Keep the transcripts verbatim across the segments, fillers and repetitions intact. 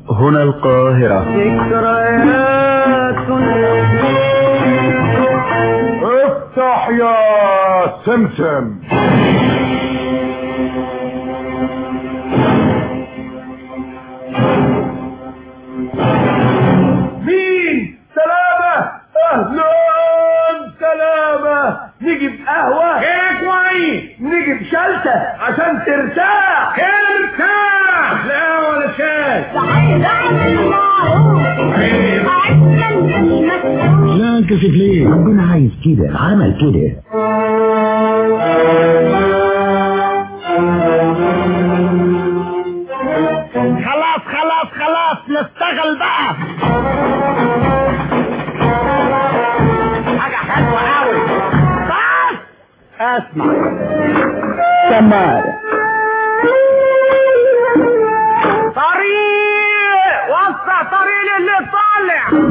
هنا القاهرة. ذكريات افتح يا سمسم. مين؟ سلامة. اهلا سلامة. نجيب قهوة؟ ايه كويس. نجيب شلتة عشان ترتاح. ارتاح. لا ولا شاي. عايز اعمل معروف عايز المسؤول. لا انكسف ليه؟ ربنا عايز كده، عمل كده. خلاص خلاص خلاص نشتغل بقى. حاجة حلوة قوي. بس اسمع سمار طريق، وسع طريق اللي طالع.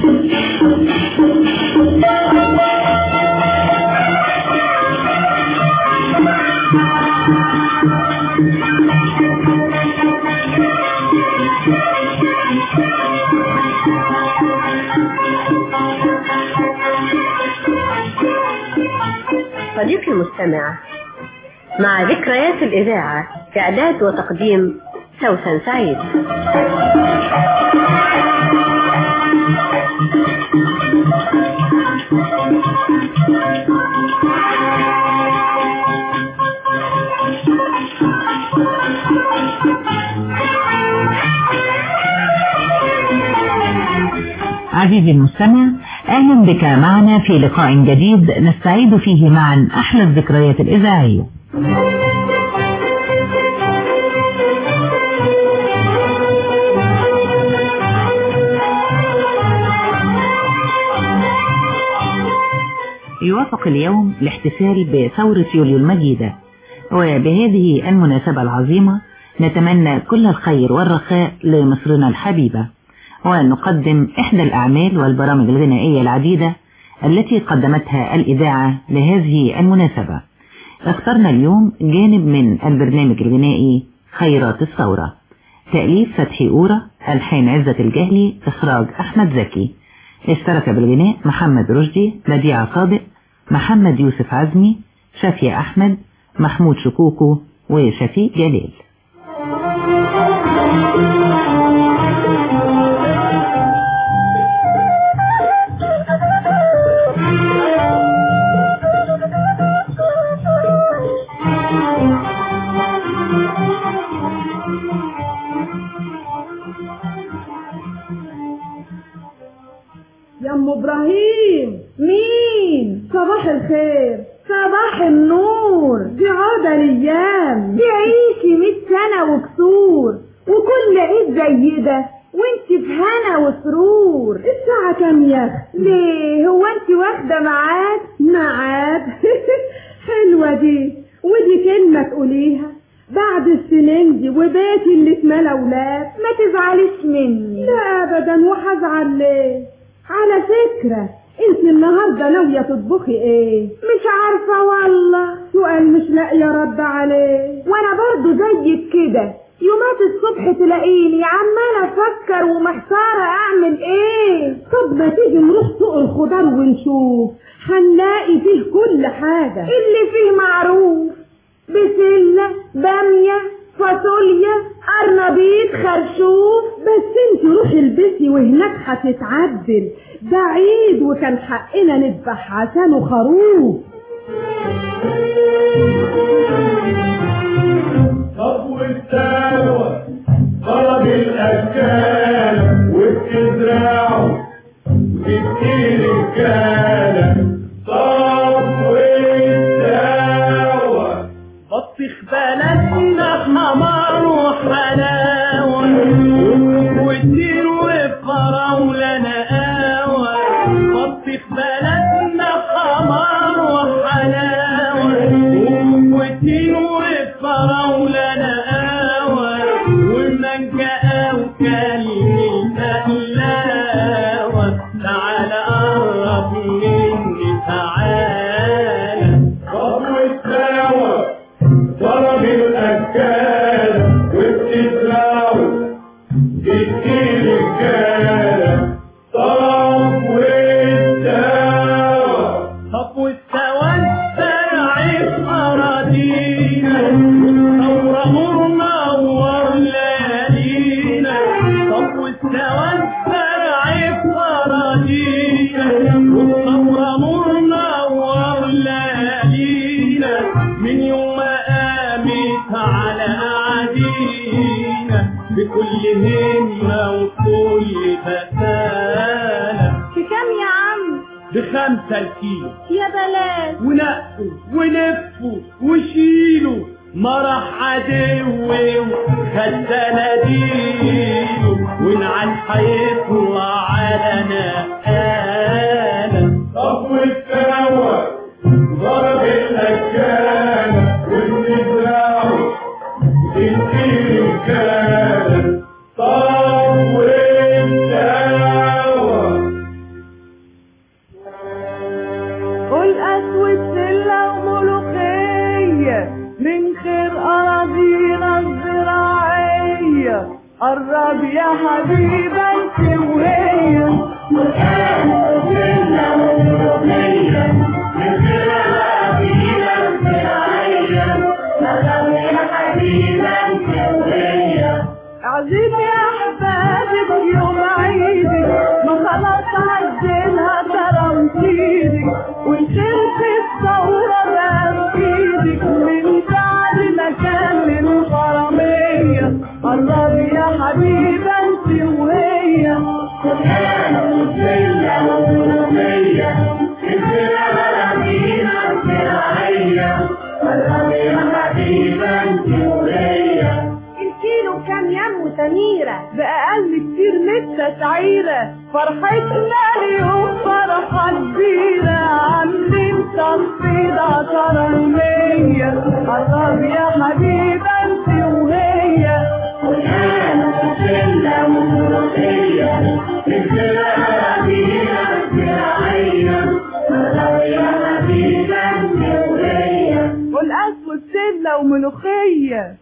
صديقي المستمع، مع ذكريات الإذاعة، إعداد وتقديم سوسن سعيد. عزيزي المستمع، أهلا بك معنا في لقاء جديد نستعيد فيه معا أحلى الذكريات الإذاعية. يوافق اليوم الاحتفال بثورة يوليو المجيدة، وبهذه المناسبة العظيمة نتمنى كل الخير والرخاء لمصرنا الحبيبة، ونقدم إحدى الأعمال والبرامج الغنائية العديدة التي قدمتها الإذاعة لهذه المناسبة. اخترنا اليوم جانب من البرنامج الغنائي خيرات الثورة، تأليف فتحي أورا، ألحان عزة الجهلي، إخراج أحمد زكي. اشترك بالغناء محمد رشدي، بديع صادق، محمد يوسف عزمي، شافية أحمد، محمود شكوكو، وشفيق جلال. يا ام ابراهيم. مين؟ صباح الخير. صباح النور. دي عودة الايام، تعيشي مية سنة وكسور، وكل عيد زي ده وانت في هنا وسرور. الساعة كام يا اختي؟ ليه هو انت واخدة ميعاد؟ ميعاد حلوة دي، ودي كلمة تقوليها بعد السنين دي وبيتي اللي اتملى ولاد. ما تزعليش مني. لا ابدا، وهزعل ليه؟ على فكرة انت النهاردة ناوية تطبخي ايه؟ مش عارفة والله. سؤال مش لاقية رد عليه، وانا برضو زيك كده يومات الصبح تلاقيني عمالة افكر ومحتارة اعمل ايه. طب ما تيجي نروح سوق الخضار ونشوف، هنلاقي فيه كل حاجة اللي فيه معروف، بسلة، بامية، فاصوليا، قرنبيط، خرشوف. بس انت روحي البسي وهناك هتتعدل، ده عيد وكان حقنا نذبح عشانه خروف. طب والتاوة طلب الأكالة وبتزرعوا ستين رجالة. طب والتاوة بطيخ بلدنا حمار وحلاوة، والدير وفراولة نقاوة. بطيخ بلدنا حمار وحلاوة، والدير وفراولة نقاوة. والمانجا وكلمة حلاوة. تعالى قرب مني تعالى. طب والتاوة طلب الأكالة وبتزرعوا ستين رجالة صفو الدواء صفو السواد زرع في أراضينا والثورة منور ليالينا صفو السواد زرع في أراضينا والثورة منور ليالينا من يوم ما قامت على أعادينا بكل همة وكل بسالة. بكام يا عم؟ بخمسة الكيلو يا بلاش. ونقوا ونفوا وشيلوا مرح عدوي وخد صناديله ونعال هيطلع على نقالة. صفو التنوع ضرب الأكالة والنزاع ستين رجالة صفو التنوع. قول أسود سلة وملوخية من خير أراضينا الزراعية. قرب يا حبيبة انت وهي. قول أسود سلة وملوخية من خير أراضينا الزراعية. قرب يا حبيبة انت وهي. عزيز يا أحبابك يوم عيدك ما خلاص عدلها ترمسيدك وشلت الثورة بقى بإيدك من بعد ما كان للحرامية. قرب يا حبيبة انت وهي. أسود سلة وملوخية من خير أراضينا الزراعية. قرب يا حبيبة انت وهي. الكيلو كام يا ام سميرة؟ بأقل كتير لسه سعيرة. فرحتنا اليوم فرحة كبيرة عاملين تخفيض عشرة المية. قرب يا حبيبة انت وهي. أسود سلة وملوخية من خير أراضينا الزراعية. قرب يا حبيبة انت وهي. قول أسود سلة وملوخية.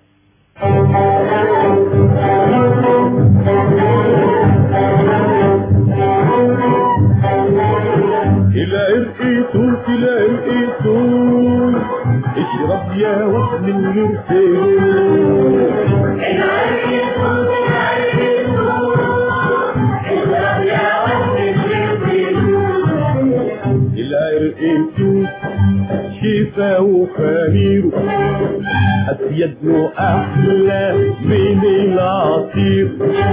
العرق يطول العرق يطول اشرب يا واد من غير سيول. العرق يطول العرق يطول اشرب يا واد من غير سيول. العرق يطول شفا وخميره أسيد له أحلى من العصير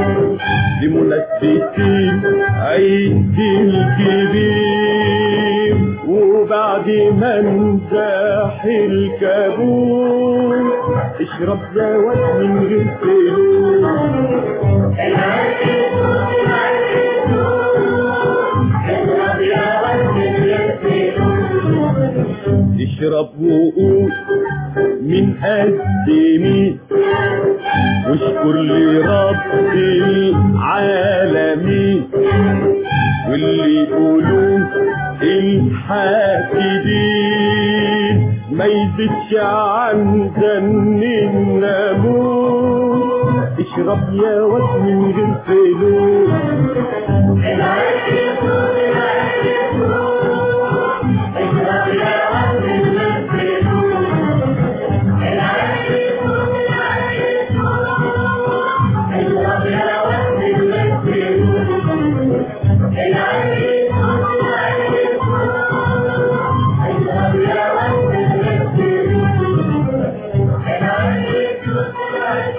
لمناسبتين عيد الكبير وبعد ما انزاح الكابوس اشرب زواج من غير سيول. العرق يطول العرق يطول اشرب يا واد من غير سيول. اشرب وقول من قد مين واشكر لرب العالمين واللي يقولوا الحاسدين ما يزيدش عن ذن الناموس. اشرب يا واد من غير فلوس. العرق يطول العرق يطول اشرب يا واد من غير فلوس. العرق يطول العرق يطول اشرب يا واد من غير فلوس. العرق يطول العرق يطول اشرب يا واد من غير فلوس. العرق يطول العرق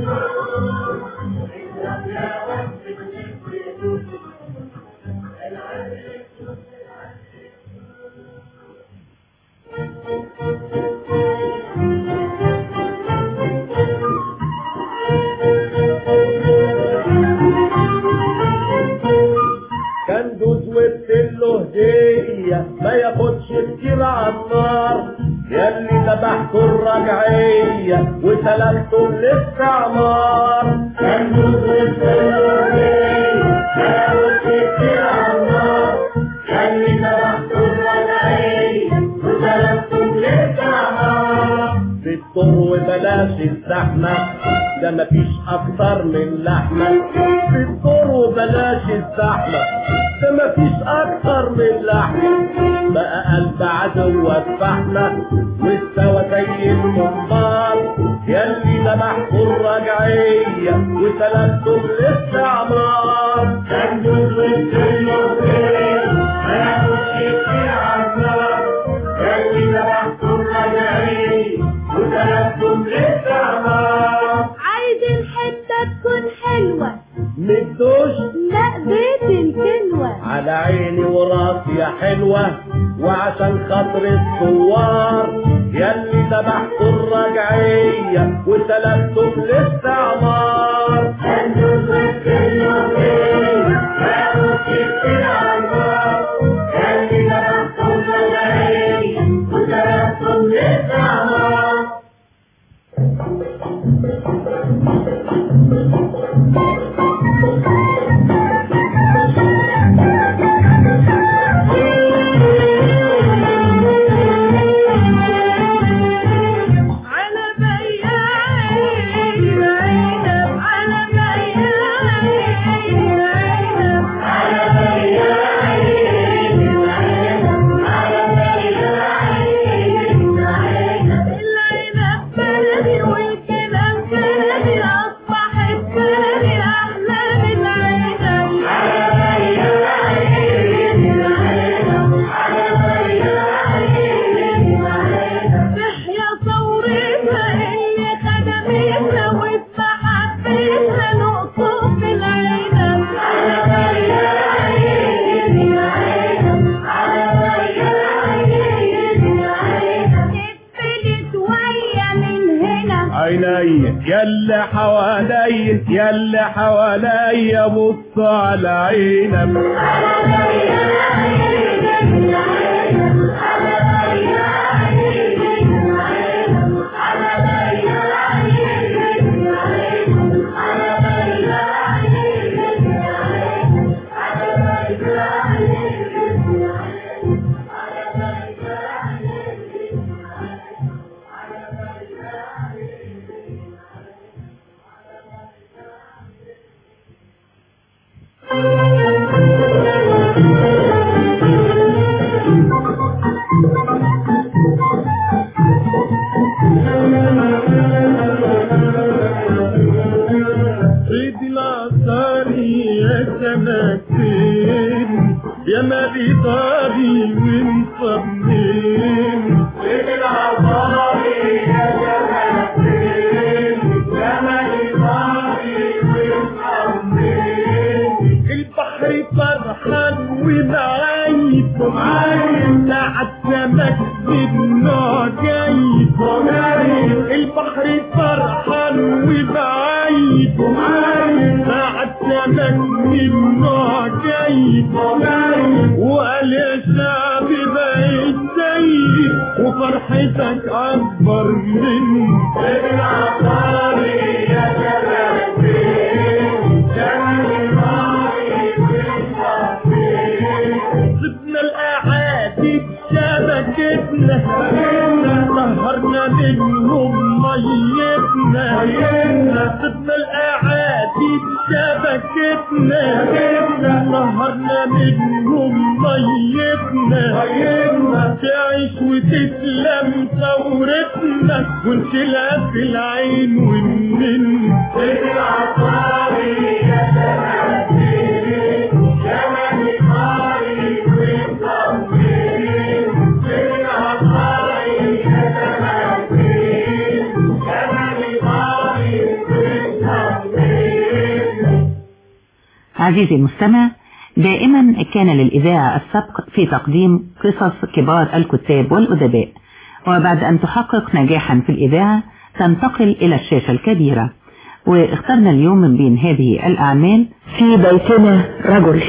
كان دوز وبتله هدية ما ياخدش كتير عالنار ياللي ذبحتوا الرجعية وسلكتوا الاستعمار. كان دوز وبتله هدية ما ياخدش كتير عالنار ياللي ذبحتوا الرجعية وسلكتوا الاستعمار. في الطر وبلاش الزحمة ده مفيش اكتر من لحمة في الدور وبلاش الزحمة، ده مفيش اكتر من لحمة بقى قلب عدوك فحمة واستوى زي المنبار، ياللي ذبحتوا الرجعية وسلمتوا الاستعمار. كان جزء كله خير ما ياخدش كتير عالنار، ياللي ذبحتوا الرجعية وسلمتوا الاستعمار. عايز الحتة تكون حلوة مدوش لا بيت الكلوة، على عيني وراسي يا حلوة وعشان خاطر الثوار، ياللي ذبحتوا الرجعية وسلمتوا الاستعمار. كان جزء كله خير ما ياخدش كتير عالنار، ياللي ذبحتوا الرجعية وسلمتوا الاستعمار. يلا حوالي يلا حوالي بص على عينك، يا مالي طاري ومصمم العطاري يا جمالين، يا مالي طاري ومصمم البحر فرحان ومعايب ومعايب ساعة سمك بالنوع جايب ومعايب، البحر فرحان ومعايب ومعايب ساعة سمك بالنوع جايب ومعايب، وقال يا شعب بقيت سيد وفرحتك أكبر مني العطاري يا جمالين، صبنا الأعادي بشبكتنا سهرنا منهم ميتنا، صبنا الأعادي بشبكتنا سهرنا منهم ميتنا، تعيش وتسلم ثورتنا ونشيلها في العين والنن العطاري يا جمالين، جمالي طاري ومصمم العطاري يا جمالين، جمالي طاري ومصمم. عزيزي المستمع، دائما كان للإذاعة السبق في تقديم قصص كبار الكتاب والأدباء، وبعد أن تحقق نجاحا في الإذاعة تنتقل إلى الشاشة الكبيرة، واخترنا اليوم من بين هذه الأعمال في بيتنا رجل.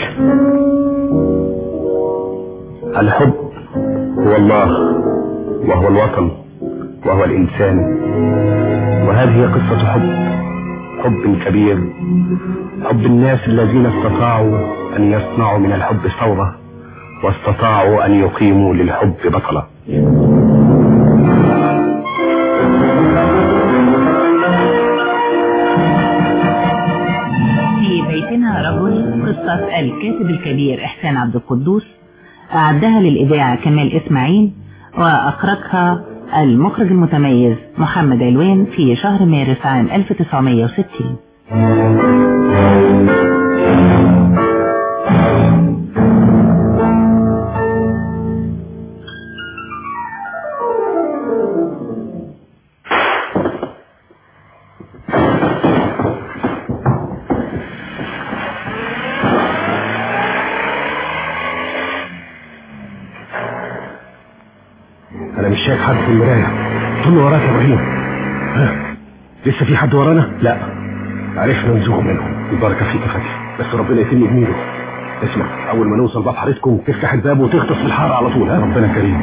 الحب هو الله وهو الوطن وهو الإنسان، وهذه قصة حب، حب كبير، حب الناس الذين استطاعوا أن يصنعوا من الحب ثورة واستطاعوا أن يقيموا للحب بطلة. بيتنا رجل قصة الكاتب الكبير إحسان عبد القدوس، أعدها للإذاعة كمال إسماعيل، وأخرجها المخرج المتميز محمد علوان في شهر مارس عام ألف وتسعمائة وستين. انا مش شايف حد في المرايه. طول وراك يا ابراهيم. ها لسه في حد ورانا؟ لا، عرفنا نزوغ منهم. البركه فيك يا فتحي، بس ربنا يتم جميله. اسمع، اول ما نوصل باب حارتكم تفتح الباب وتغطس في الحاره على طول. ها ربنا كريم.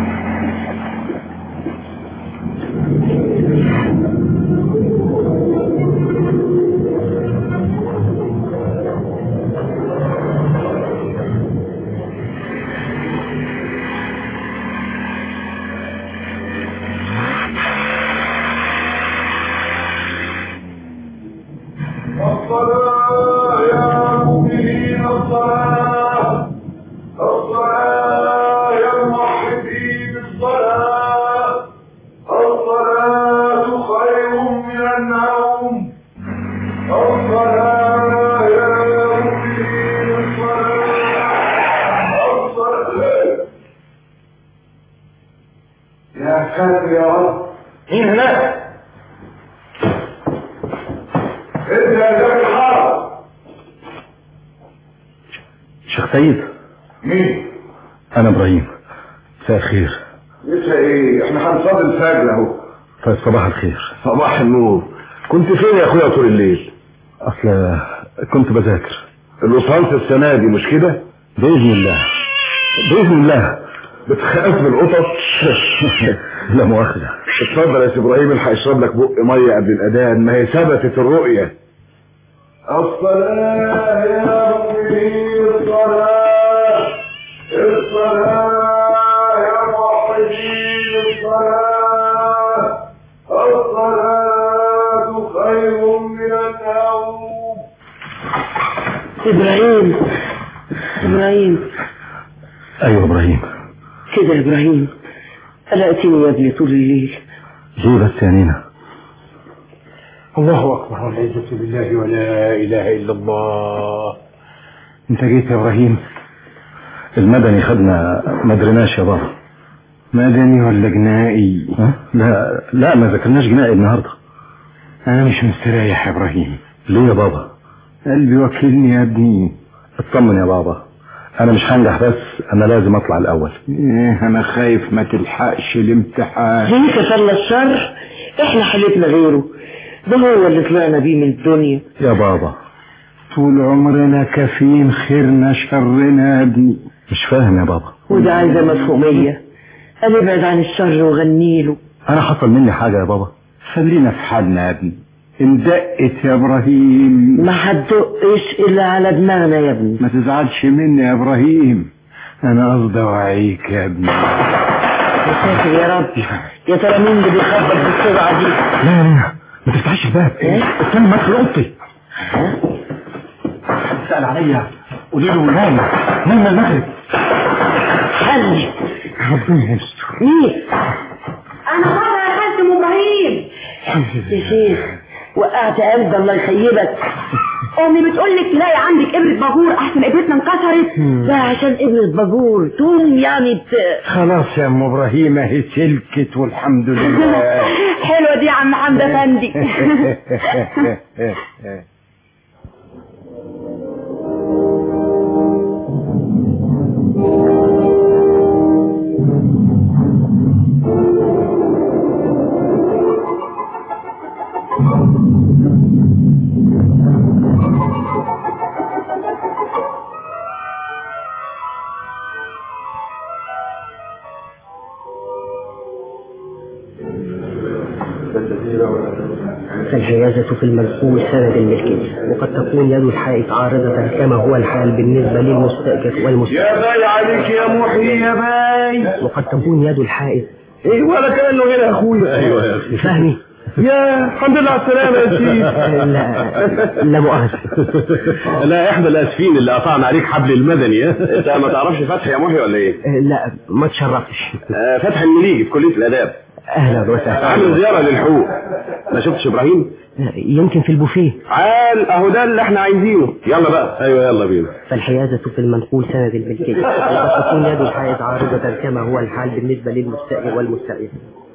سيد. مين؟ انا ابراهيم. مساء الخير. لسه ايه؟ احنا هنصلي الفجر اهو. طيب صباح الخير. صباح النور. كنت فين يا اخويا طول الليل؟ اصل كنت بذاكر. الوصلت السنه دي مش كده؟ باذن الله. باذن الله. بتخاف من القطط؟ لا مؤاخذه. اتفضل يا سي ابراهيم، اللي هيشرب لك بق ميه قبل الاذان، ما هي ثبتت الرؤيه. الصلاه يا مؤمنين، الصلاه الصلاه يا موحدين، الصلاه الصلاه خير من النوم. ابراهيم ابراهيم ايوه ابراهيم. كده يا ابراهيم، قلقتني يا ابني طول الليل. ليه بس يا نينا؟ الله اكبر والعزة بالله ولا اله الا الله. انت جيت يا ابراهيم؟ المدني خدنا ما درناش يا بابا. مدني ولا جنائي؟ أه؟ لا لا ما ذكرناش جنائي النهارده. انا مش مستريح يا ابراهيم. ليه يا بابا؟ قلبي وكلني يا ابني. اطمن يا بابا، انا مش هنجح، بس انا لازم اطلع الاول. ايه انا خايف ما تلحقش الامتحان. ليه كفرنا الشر؟ احنا حالتنا غيره، ده هو اللي طلعنا بيه من الدنيا يا بابا. طول عمرنا كافيين خيرنا شرنا يا ابني. مش فاهم يا بابا. وده عايزه مفهوميه. انا ابعد عن الشر وغنيله. انا حصل مني حاجه يا بابا؟ خلينا في حالنا يا ابني. اندقت يا ابراهيم. ما هتدقش الا على دماغنا يا ابني. ما تزعلش مني يا ابراهيم، انا قصدي اوعيك يا ابني. يا ساتر يا رب، يا ترى مين اللي بيخبط بالسرعه دي؟ لا يا نينا ما تفتحش الباب. ايه؟ استنى ما ادخل اوضتي. سأل عليا قولي له نايم نايم المغرب. خلي ربنا يستر. مين؟ انا بابا يا خالتي ام ابراهيم. يا شيخ وقعت قلبي الله يخيبك. امي بتقول لك تلاقي عندك ابره باجور احسن ابرتنا انكسرت. ده عشان ابرة باجور توم يعني بت... خلاص يا ام ابراهيم اهي سلكت والحمد لله. حلوه دي يا عم حمد افندي. الحيازة في المنقول سند للكذب، وقد تكون يد الحائط عارضة كما هو الحال بالنسبة للمستأجر والمستأجر. يا باي عليك يا محي يا باي. وقد تكون يد الحائط ايه ولا كأنه هنا يا اخويا. ايوه يا اخي فهمي يا الحمد لله على السلامة يا شيخ. لا لا مؤاخذة. لا احنا الاسفين اللي قطعنا عليك حبل المدني. انت ما تعرفش فتحي يا محي ولا ايه؟ لا ما تشرفتش. فتحي المليجي في كلية الاداب. اهلا وسهلا. عامل زيارة للحقوق. ما شفتش ابراهيم؟ يمكن في البوفيه. عال اهو ده اللي احنا عايزينه. يلا بقى. ايوه يلا بينا. فالحيازة في المنقول سند الملكية، وقد تكون يد الحائز عارضة كما هو الحال بالنسبة للمستأجر والمستأجر.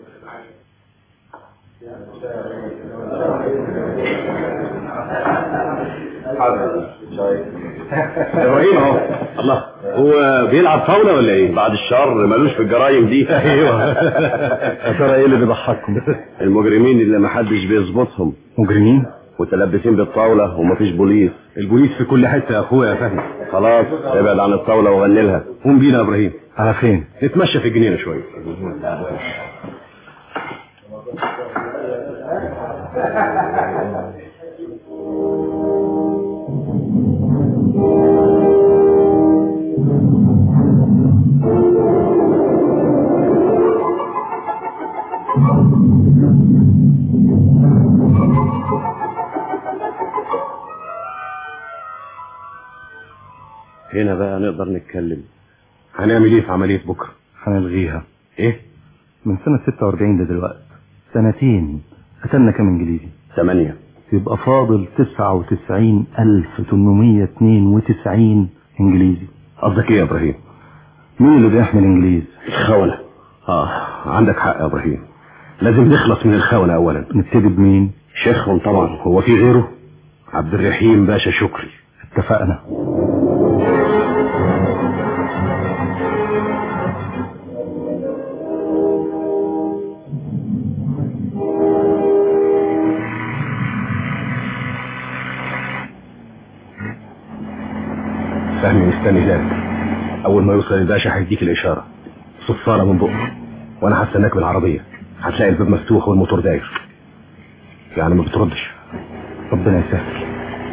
ابراهيم اهو. الله، هو بيلعب طاوله ولا ايه؟ بعد الشر مالوش في الجرايم دي. ايوه. يا ترى ايه اللي بيضحككم؟ المجرمين اللي ما حدش بيظبطهم. مجرمين؟ متلبسين بالطاوله ومفيش بوليس. البوليس في كل حته يا اخويا يا فهمي. خلاص ابعد عن الطاوله وغني لها. قوم بينا يا ابراهيم. على فين؟ نتمشى في الجنينه شويه. هنا بقى نقدر نتكلم. هنعمل ايه في عملية بكرة؟ هنلغيها. ايه؟ من سنة ستة واربعين لدلوقتي سنتين قتلنا كام انجليزي؟ ثمانية. يبقى فاضل تسعة وتسعين الف تمنمية اتنين وتسعين انجليزي. قصدك ايه يا ابراهيم؟ مين اللي بيحمل انجليز؟ الخونة. اه عندك حق يا ابراهيم، لازم نخلص من الخونة اولا. نبتدي بمين؟ شيخهم طبعا، هو في غيره؟ عبد الرحيم باشا شكري. اتفقنا. فهمي مستني ذلك. اول ما يوصل الباشا هيديك الاشاره، صفاره من بقه، وانا هستناك بالعربيه. هتلاقي الباب مفتوح والموتور داير. يعني ما بتردش. ربنا يسهل.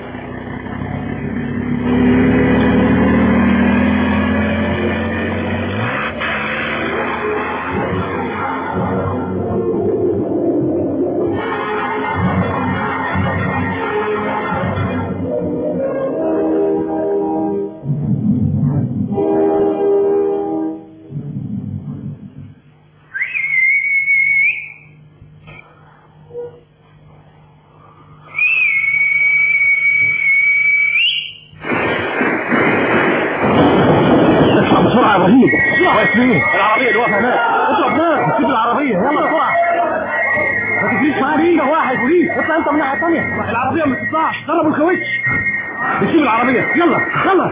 العربية اللي واقفة هناك، اضرب نار، نسيب العربية، يلا بسرعة. ما تجريش معايا واحد بوليس، اطلع انت من الناحية الثانية. العربية ما تطلعش، ضربوا الكاوتش. نسيب العربية، يلا يلا.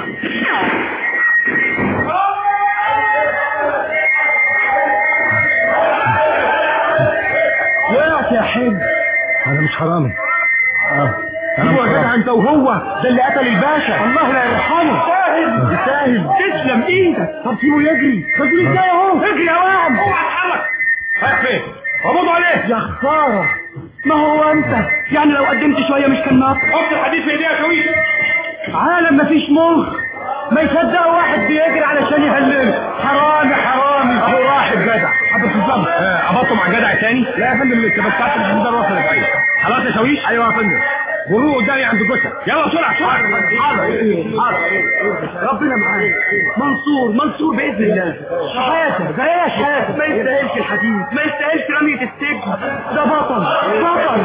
وقعت يا حاج. انا مش حرامي. اه ايوه يا جدع انت وهو ده اللي قتل الباشا. الله لا يرحمه. يستاهل يستاهل. تسلم ايدك. طب سيبه يجري. تجري ازاي اهو؟ اجري يا واد. اوعى تتحرك. رايح فين؟ قبضوا عليه. يا خساره. ما هو انت يعني لو قدمت شويه مش كان ناقص. حط الحديد في ايديها شويه. عالم مفيش مخ. ما يصدقوا واحد بيجري علشان يهلله. حرامي حرامي. اهو راح الجدع. حضرتك الظابط. قبضتوا مع جدع تاني؟ لا يا فندم لسه، بس ساعه الحديد وصلت. ايوه خلاص يا شاويش. ايوه يا فندم. جروه قدامي عند الجثه. يلا بسرعه بسرعه. حاضر حاضر. ربنا معاك. منصور منصور باذن الله. شحاته زي شحاته. ما يستاهلش الحديد، ما يستاهلش رميه السجن. ده بطل بطل.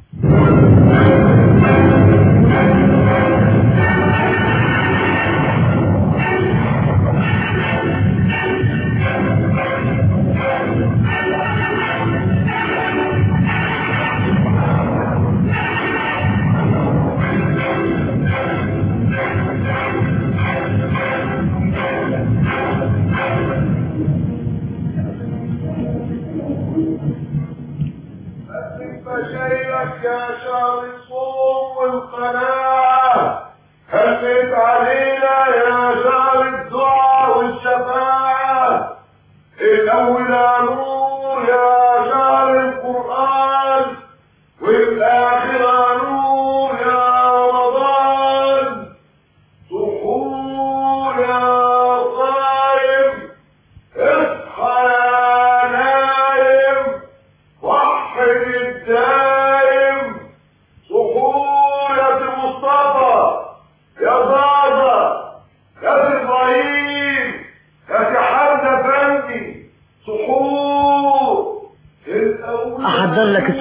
شيئك يا شهر الصوم والقناعة، هفت علينا يا شهر الدعاء والشفاعة. الأول نور يا شهر القرآن، والآخر نور يا رمضان. سحور يا صائم، اصحى يا نايم، وحد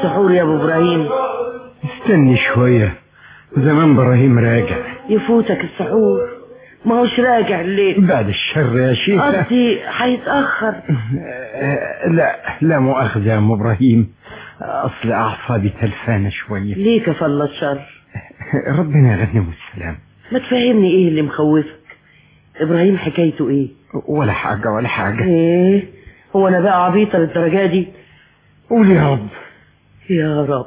السحور يا ابو ابراهيم؟ استني شوية، زمان ابراهيم راجع. يفوتك السحور، ما هوش راجع الليل. بعد الشر يا شيخ. قصدي هيتأخر. لا لا مؤاخذة يا ام ابراهيم، اصل اعصابي تلفانة شوية. ليه كفل الشر؟ ربنا يغنم السلام. ما تفهمني ايه اللي مخوفك؟ ابراهيم حكايته ايه؟ ولا حاجة ولا حاجة. ايه هو انا بقى عبيطة للدرجة دي؟ قول يا رب. يا رب.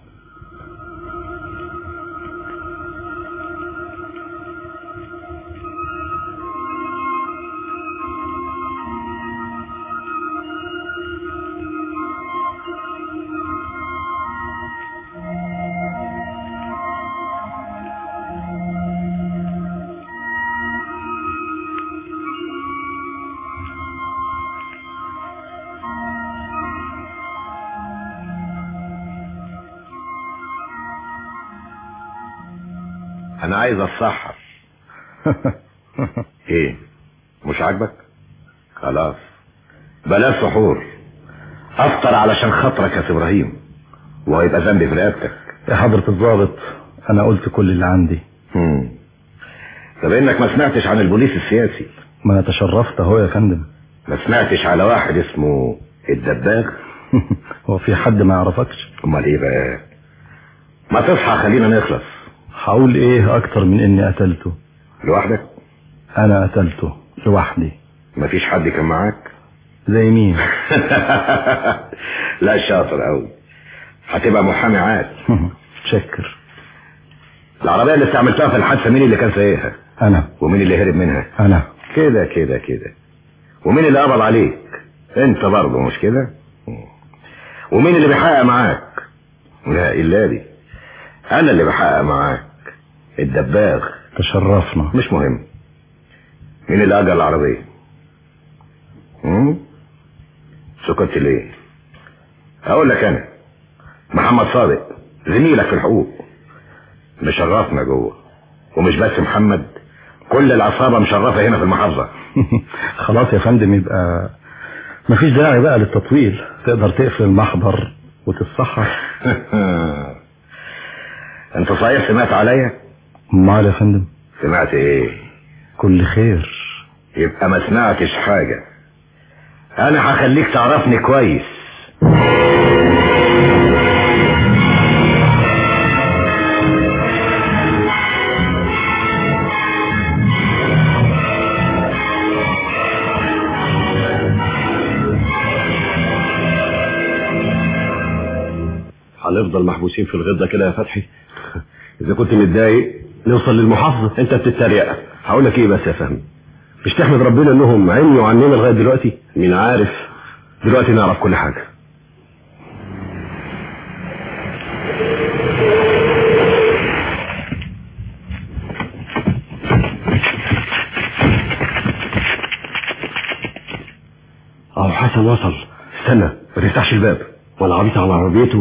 انا عايز اتسحر. ايه مش عاجبك؟ خلاص بلاش سحور، افطر علشان خاطرك يا ابراهيم، وهيبقى ذنبي في رقبتك. يا حضرة الضابط انا قلت كل اللي عندي. امم طب انك ما سمعتش عن البوليس السياسي؟ ما انا تشرفت اهو يا فندم. ما سمعتش على واحد اسمه الدباغ؟ هو في حد ما يعرفكش؟ امال ايه بقى؟ ما تصحى خلينا نخلص. هقول ايه اكتر من اني قتلته؟ لوحدك؟ انا قتلته لوحدي. مفيش حد كان معاك؟ زي مين؟ لا شاطر قوي، هتبقى محامي عاد. شكر. العربية اللي استعملتها في الحادثة مين اللي كان سايقها؟ انا. ومين اللي هرب منها؟ انا. كده كده كده. ومين اللي قبض عليك؟ انت برضه مش كده؟ ومين اللي بيحقق معاك؟ لا الا دي، انا اللي بحقق معاك، الدباغ. تشرفنا. مش مهم. مين اللي اجى العربية؟ امم سكت ليه؟ اقول لك انا، محمد صادق زميلك في الحقوق، مشرفنا جوه. ومش بس محمد، كل العصابة مشرفة هنا في المحافظة. خلاص يا فندم، يبقى مفيش داعي بقى للتطويل، تقدر تقفل المحضر وتتصحر. انت صحيح سمعت عليا؟ امال يا فندم؟ سمعت ايه؟ كل خير. يبقى ما سمعتش حاجة. انا هخليك تعرفني كويس. هنفضل محبوسين في الغدة كده يا فتحي؟ اذا كنت متضايق نوصل للمحافظة. انت بتتريق. هقول لك ايه بس يا فهمي، مش تحمد ربنا انهم عميوا عننا لغاية دلوقتي؟ مين عارف، دلوقتي نعرف كل حاجة. اهو حسن وصل. استنى ما تفتحش الباب ولا عبيط على عربيته.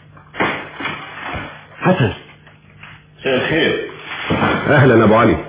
حسن. مساء الخير. اهلا ابو علي.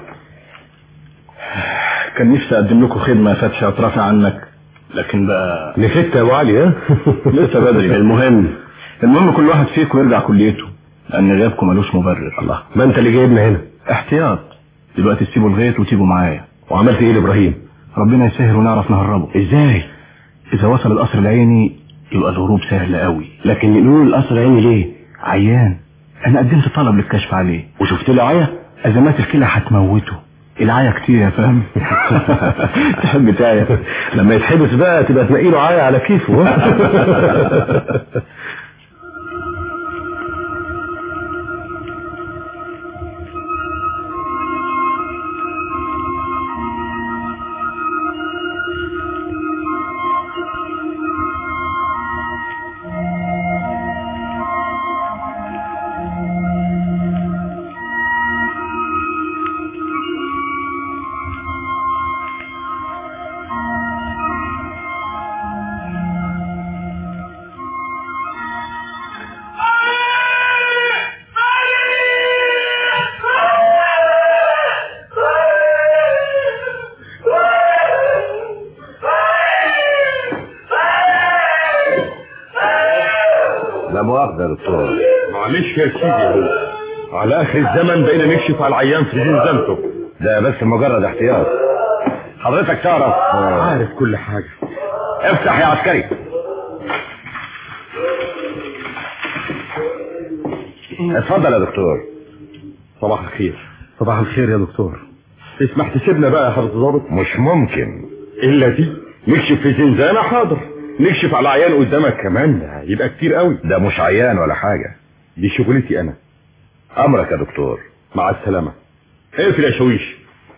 كان نفسي اقدم لكم خدمه يا فتحي اترافع عنك، لكن بقى نفدت يا ابو علي. ها لسه بدري. المهم المهم كل واحد فيكم يرجع كليته، لان غيابكم ملوش مبرر. الله، ما انت اللي جايبنا هنا. احتياط. دلوقتي تسيبوا الغيط وتيجوا معايا. وعملت ايه لابراهيم؟ ربنا يسهل ونعرف نهربه. ازاي؟ اذا وصل القصر العيني يبقى الهروب سهل قوي. لكن يقولوا القصر العيني ليه؟ عيان. انا قدمت طلب للكشف عليه. وشفت له عيا؟ ازمات الكلى هتموته. العيا كتير يا فاهم. تحب تعيا؟ لما يتحبس بقى تبقى تنقي له عيا على كيفه. لحظه يا دكتور. معلش يا سيدي، هو على اخر الزمن بقينا نكشف على العيان في زنزانته. ده بس مجرد احتياط. حضرتك تعرف؟ عارف كل حاجه. افتح يا عسكري. اتفضل يا دكتور. صباح الخير. صباح الخير يا دكتور. تسمح تسيبنا بقى يا حضرة الضابط؟ مش ممكن الا دي نكشف في زنزانة. حاضر، نكشف على عيان قدامك كمان، ده يبقى كتير قوي. ده مش عيان ولا حاجة، دي شغلتي انا. امرك يا دكتور. مع السلامة. اقفل يا شويش.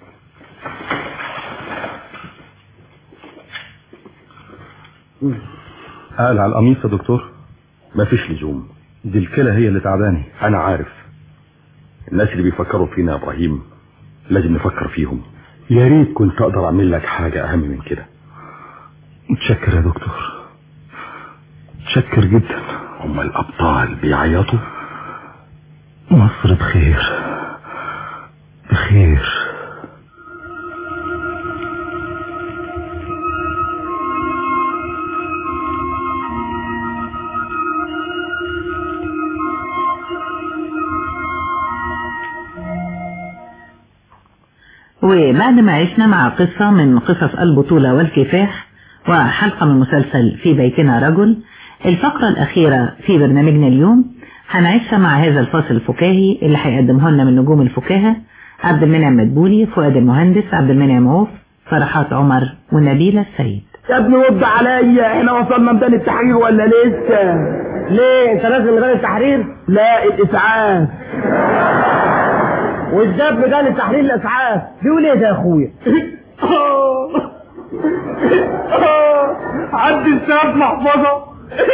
قال على القميص يا دكتور؟ مفيش لزوم، دي الكلى هي اللي تعباني. انا عارف. الناس اللي بيفكروا فينا يا ابراهيم لازم نفكر فيهم. يا ريت كنت اقدر اعمل لك حاجة اهم من كده. متشكر يا دكتور، متشكر جدا. هم الابطال بيعيطوا. مصر بخير بخير. وبعد ما عشنا مع قصة من قصص البطولة والكفاح وحلقة من مسلسل في بيتنا رجل، الفقرة الأخيرة في برنامجنا اليوم هنعيشها مع هذا الفاصل الفكاهي اللي هيقدمه لنا من نجوم الفكاهة عبد المنعم مدبولي، فؤاد المهندس، عبد المنعم عوف، فرحات عمر، ونبيلة السيد. يا ابني رد عليا، احنا وصلنا ميدان التحرير ولا لسه؟ ليه انت نازل ميدان التحرير؟ لا الاسعاف. والجاب ميدان التحرير الاسعاف بيقول ايه ده يا اخويا؟ عدي السقف محفظه.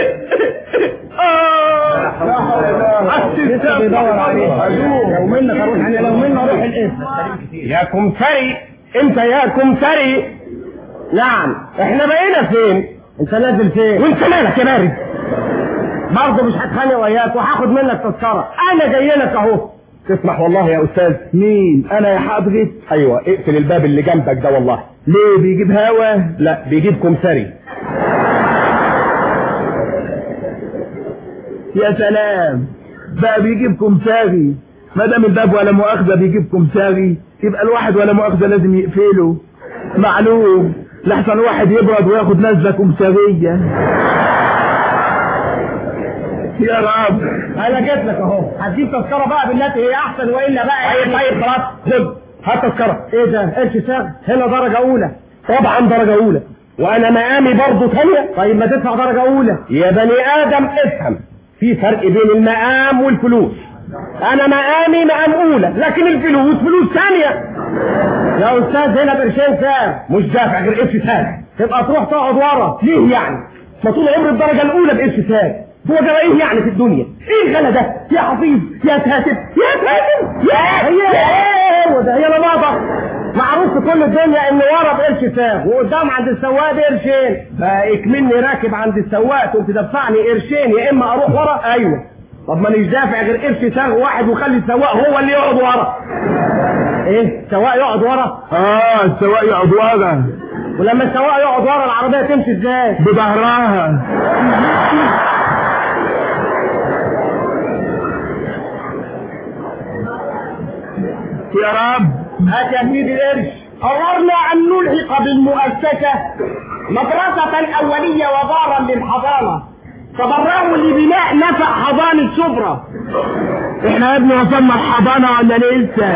عدي السقف محفظه. لو منا اروح انا لو منا اروح الاسم. يا كمثري انت يا كمثري. نعم احنا بقينا فين؟ انت نازل فين؟ وانت مالك يا بارد؟ برضه مش هتخانق وياك وهاخد منك تذكره. انا جاي لك اهو. تسمح والله يا استاذ. مين انا يا حضرتك؟ ايوه اقفل الباب اللي جنبك ده. والله ليه بيجيب هوا؟ لا بيجيب كمثري. يا سلام بقى بيجيب كمثري. ما دام الباب ولا مؤاخذه بيجيب كمثري يبقى الواحد ولا مؤاخذه لازم يقفله. معلوم لحسن واحد يبرد وياخد نزله كمثريه. يا رب انا جيت لك اهو. هتجيب تذكره بقى بالتي هي احسن والا بقى. طيب طيب خلاص خد هات تذكره. ايه ده؟ قرش ساغ هنا درجه اولى. طبعا درجه اولى وانا مقامي برضه ثانيه. طيب ما تدفع درجه اولى. يا بني ادم افهم، في فرق بين المقام والفلوس. انا مقامي مقام اولى لكن الفلوس فلوس ثانيه. يا استاذ هنا بقرشين ساغ. مش دافع غير قرش ساغ. تبقى تروح تقعد ورا. ليه يعني؟ ما طول عمري الدرجه الاولى بقرش ساغ. هو ده ايه يعني في الدنيا؟ ايه الغلا ده يا حفيظ يا كاتب يا كاتب يا هي ايه وده؟ هي لبابه معروف في كل الدنيا ان ورا بقرش ساغ وقدام عند السواق بقرشين. بقى اكملني راكب عند السواق تقوم تدفعني قرشين يا اما اروح ورا. ايوه طب ما نيش دافع غير قرش ساغ واحد وخلي السواق هو اللي يقعد ورا. ايه السواق يقعد ورا؟ اه السواق يقعد ورا. ولما السواق يقعد ورا العربيه تمشي ازاي؟ بظهرها. يا رب هات يا سيدي القرش. قررنا ان نلحق بالمؤسسه مدرسه اوليه ودارا للحضانه تبرعوا لبناء نفق حضانه شبرا. احنا يا ابني وصلنا الحضانه ولا لسه؟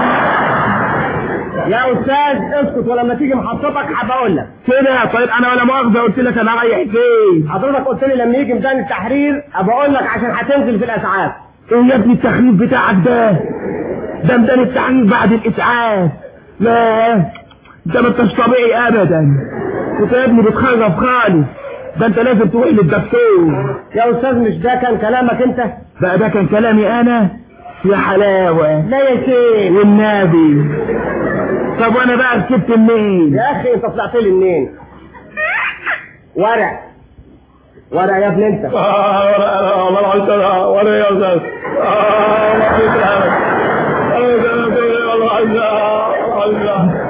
يا استاذ اسكت ولما تيجي محطتك هبقول لك كده. طيب انا ولا مؤاخذه قلت لك انا رايح فين؟ حضرتك قلت لي لما يجي ميدان التحرير ابقول لك عشان هتنزل في الاسعاف. ايه يا ابني التخريف بتاعك ده؟ ده ميدان التحرير بعد الاسعاف. لا ده ما انتش طبيعي ابدا. انت يا ابني بتخرف خالص. ده انت لازم تروح للدكتور. يا استاذ مش ده كان كلامك انت؟ بقى ده كان كلامي انا؟ يا حلاوه. لا يا شيخ والنبي. طب وانا بقى كسبت منين؟ يا اخي انت طلعت لي منين؟ ورق ورق يا ابني انت. اه ورق والله العظيم ورق يا استاذ. اه والله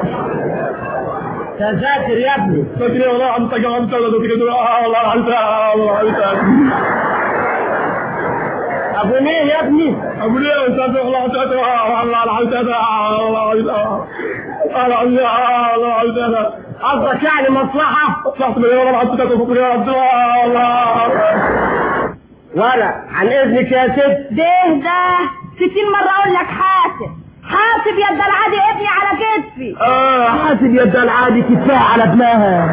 تذاكر يا ابني. فاكر والله انت كمان انت والله العظيم والله العظيم. ابو ليه يا ابني؟ ابو ليه انت الله الله قصدك يعني مصلحه؟ مصلحه مليون الله. ولا عن اذنك يا ست. ده ده ستين مرة اقول لك حاسب حاسب يا الدلعادي ابني على كتفي. اه حاسب يا الدلعادي كتفها على ابنها.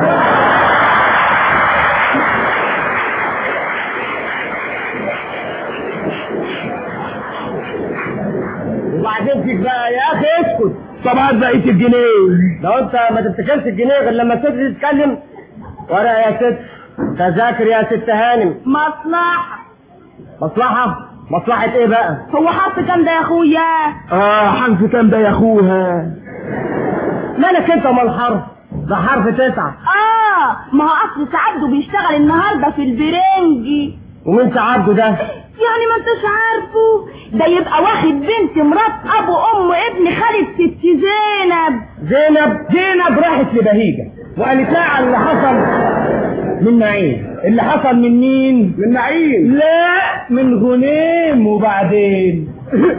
وبعدين فيك بقى يا اخي اسكت. طبعا بقيت الجنيه. لو انت ما تفتكرش الجنيه غير لما الست تتكلم. ورق يا ست. تذاكر يا ست هانم. مصلحة. مصلحة؟ مصلحة ايه بقى؟ هو حرف كام ده يا اخويا؟ اه حرف كام ده يا اخوها؟ مالك انت ومال الحرف؟ ده حرف تسعة. اه ما هو اصل سعده بيشتغل النهارده في البرنجي. ومين سعده ده؟ يعني ما انتش عارفه ده يبقى واخد بنت مرات ابو ام ابن خالد ست زينب. زينب زينب راحت لبهيجة وقالت لها على اللي حصل من نعيم. اللي حصل من مين؟ من نعيم. لا من غنيم. وبعدين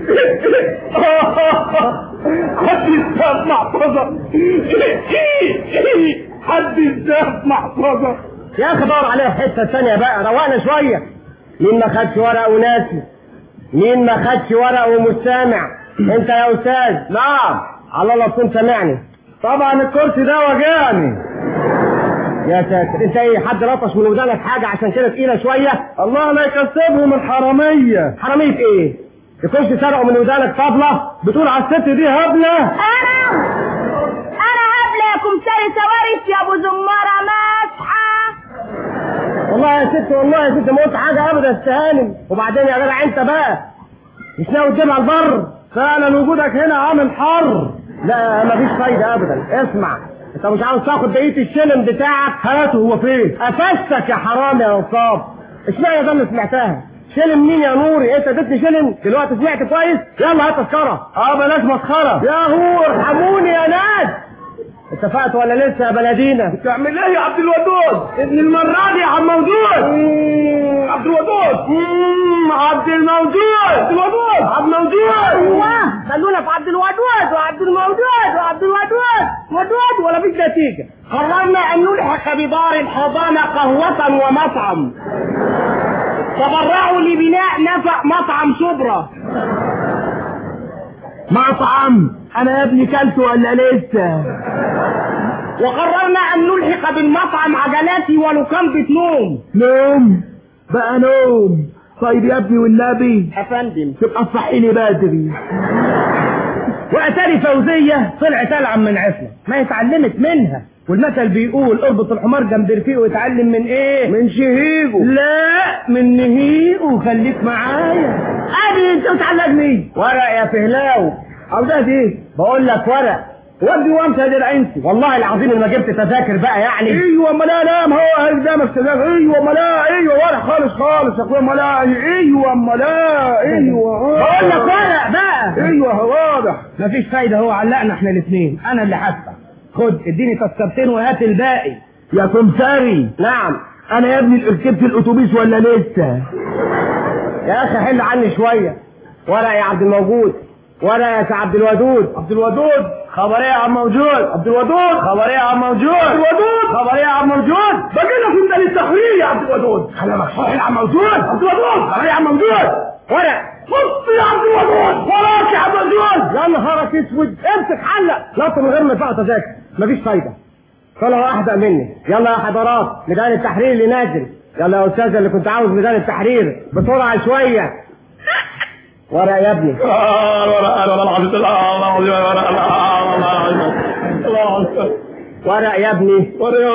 حد يستاف محفظة حد يستاف محفظة. يا اخي دور عليها في حتة ثانية بقى روقنا شوية. مين ما خدش ورق وناسي؟ مين ما خدش ورق ومش سامع؟ انت يا استاذ. نعم. على الله تكون سامعني. طبعا الكرسي ده وجعني. يا ساتر انت ايه حد لطش من ودانك حاجة عشان كده تقيلة شوية؟ الله لا يكسبهم الحرامية. حرامية ايه؟ يكونش سرقوا من ودانك طبلة؟ بتقول على الست دي هبلة؟ انا انا هبلة يا كمساري سوارس يا ابو زمارة مسحة. والله يا ست والله يا ست ما قلت حاجة ابدا استهانم. وبعدين يا جدع انت بقى مش ناوي تجيبها البر؟ فعلا وجودك هنا عامل حر. لا مفيش فايدة ابدا. اسمع انت مش عاوز تاخد بقية الشلم بتاعك؟ هاته. هو فين؟ قفشتك يا حرام يا نصاب. اشمعنى ده اللي سمعتها؟ شلم مين يا نوري؟ انت اديتني شلم دلوقتي سمعت كويس؟ يلا هات تذكرة. اه بلاش مسخرة يا هو ارحموني يا ناس. اتفقت ولا لسه يا بلدينا؟ بتعمل ايه يا عبد الودود؟ ابن المرة دي يا عم موجود. عبد الودود. عبد الموجود. عبد الودود. عبد الموجود. ايوه خلونا في عبد الودود وعبد الموجود وعبد الودود. ودود ولا فيش نتيجة. قررنا ان نلحق بدار الحضانة قهوة ومطعم. تبرعوا لبناء نفق مطعم شبرا. مطعم؟ انا يا ابني كلت ولا لسه؟ وقررنا ان نلحق بالمطعم عجلاتي ولوكندة نوم. نوم؟ بقى نوم. طيب يا ابني والنبي افندم تبقى تصحيني بدري. واتاري فوزية طلعت العب من عفلة ما اتعلمت منها. والمثل بيقول اربط الحمار جنب رفيقه ويتعلم من ايه؟ من شهيقه. لا من نهيقه. خليك معايا. ادي انت بتعلمني ورق يا فهلاو. عاوزاه ايه؟ بقول لك ورق. ودي وامشي يا درعينتي. والله العظيم ان ما جبت تذاكر بقى يعني. ايوه ما لا لا ما هو قدامك تذاكر. ايوه ما لا ايوه ورق خالص خالص يا اخويا. ما لا ايوه ما لا ايوه. بقول لك ورق بقى. ايوه واضح. مفيش فايده. هو علقنا احنا الاثنين. انا اللي هدفع. خد اديني تذكرتين وهات الباقي. يا كمساري. نعم. انا يا ابني ركبت الاتوبيس ولا لسه؟ يا اخي حل عني شويه. ورق يا عبد الموجود. ورق يا عبد الودود. عبد الودود. خبر ايه يا عم موجود؟ عبد الودود. خبر ايه يا عم موجود؟ عبد الودود. خبر ايه يا عم موجود؟ بقينا كنا للتحرير يا عبد الودود. كلامك صحيح يا عم موجود. عبد الودود. خبر ايه يا عم موجود؟ ورق. بص يا عبد الودود. وراك يا عبد الودود. يا نهارك اسود. امسك حلق. لا من غير ما يدفع تذاكر. مفيش فايده. طلع احدق مني. يلا يا حضرات ميدان التحرير اللي نازل. يلا يا استاذ اللي كنت عاوز ميدان التحرير بسرعه شويه. ورق يا ابني. ورق يا ابني.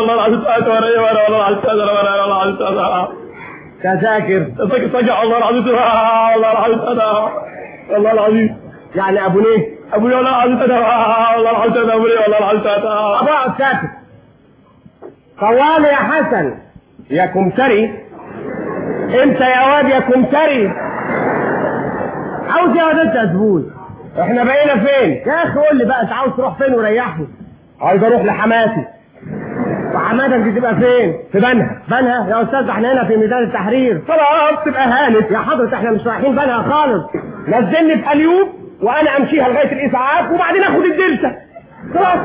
تذاكر. تذاكر الله العظيم. الله العظيم. الله العظيم. يعني ابو ليه؟ ابو ليه الله العظيم. الله العظيم. ابو ليه الله العظيم. ابو اقعد ساكت. طوال يا حسن. يا كمسري. انت يا واد يا كمسري. عاوز يا واد انت يا زبون. احنا بقينا فين؟ يا اخي قول لي بقى انت عاوز تروح فين وريحني. عايز اروح لحماتي. وحمادك دي تبقى فين؟ في بنها. بنها يا استاذ احنا هنا في ميدان التحرير. خلاص تبقى هانت يا حضرة، احنا مش رايحين بنها خالص. نزلني في اليوب وانا امشيها لغايه الاسعاف وبعدين اخد الدلتا. خلاص.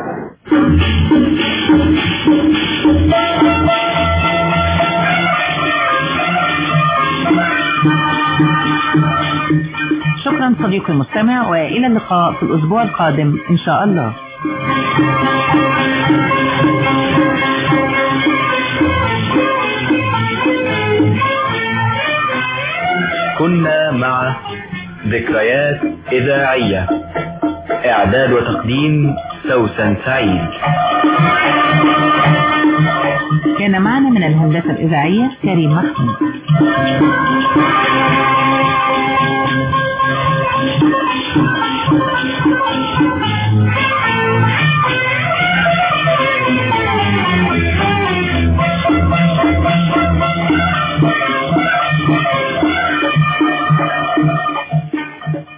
شكرا صديقي المستمع، والى اللقاء في الاسبوع القادم ان شاء الله. كنا مع ذكريات إذاعية، إعداد وتقديم سوسن سعيد. كان معنا من الهندسة الإذاعية كريم محمود.